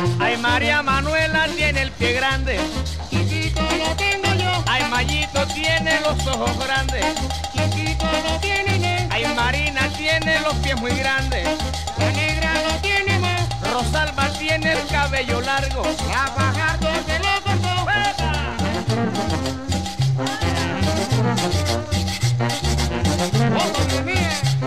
Ay, María Manuela tiene el pie grande. Chiquito lo tengo yo. Ay, Mayito tiene los ojos grandes. Chiquito lo tiene Inés. Ay, Marina tiene los pies muy grandes. La negra lo tiene más. Rosalba tiene el cabello largo. La Fajardo se lo cortó. ¡Oh, Dios mío!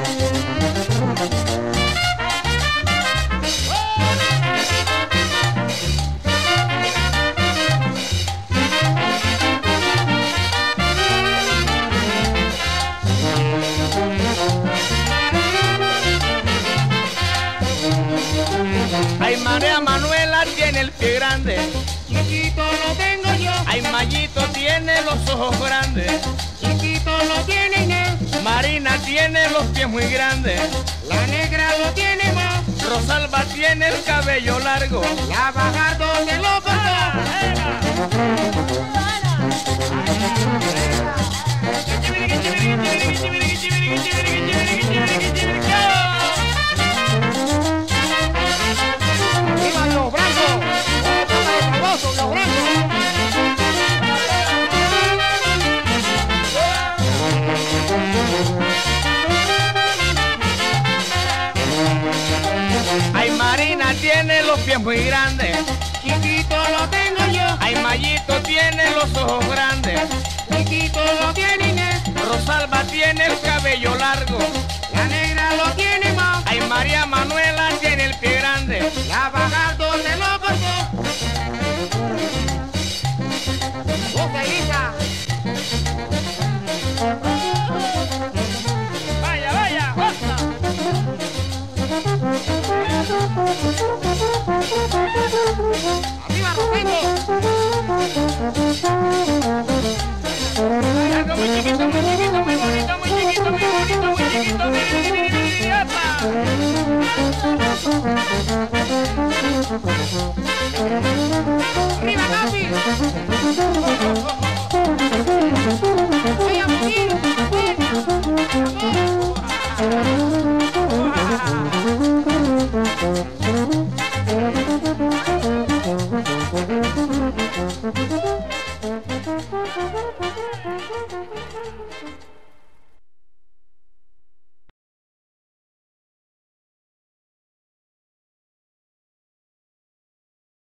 Ay, María Manuela tiene el pie grande. Chiquito lo tengo yo. Ay, Mayito tiene los ojos grandes. Chiquito lo tiene Inés. Marina tiene los pies muy grandes. La negra lo tiene más. Rosalba tiene el cabello largo. La Fajardo se lo cortó. ¡Viva los blancos! ¡Los blancos! Ay, Marina tiene los pies muy grandes. Chiquito lo tengo yo. Ay, Mayito tiene los ojos grandes. Chiquito lo tiene Inés. Rosalba tiene el cabello largo. La negra lo tiene más. Ay, María Manuela tiene el pie grande. La Fajardo se lo cortó. ¡Oh, Felisa! Vaya, vaya, ¡osta! ¡Arriba, Rosendo! Algo muy chiquito, muy chiquito, muy bonito, muy chiquito, muy bonito, muy chiquito. ¡Arriba, Capi! ¡Oye, Agustín!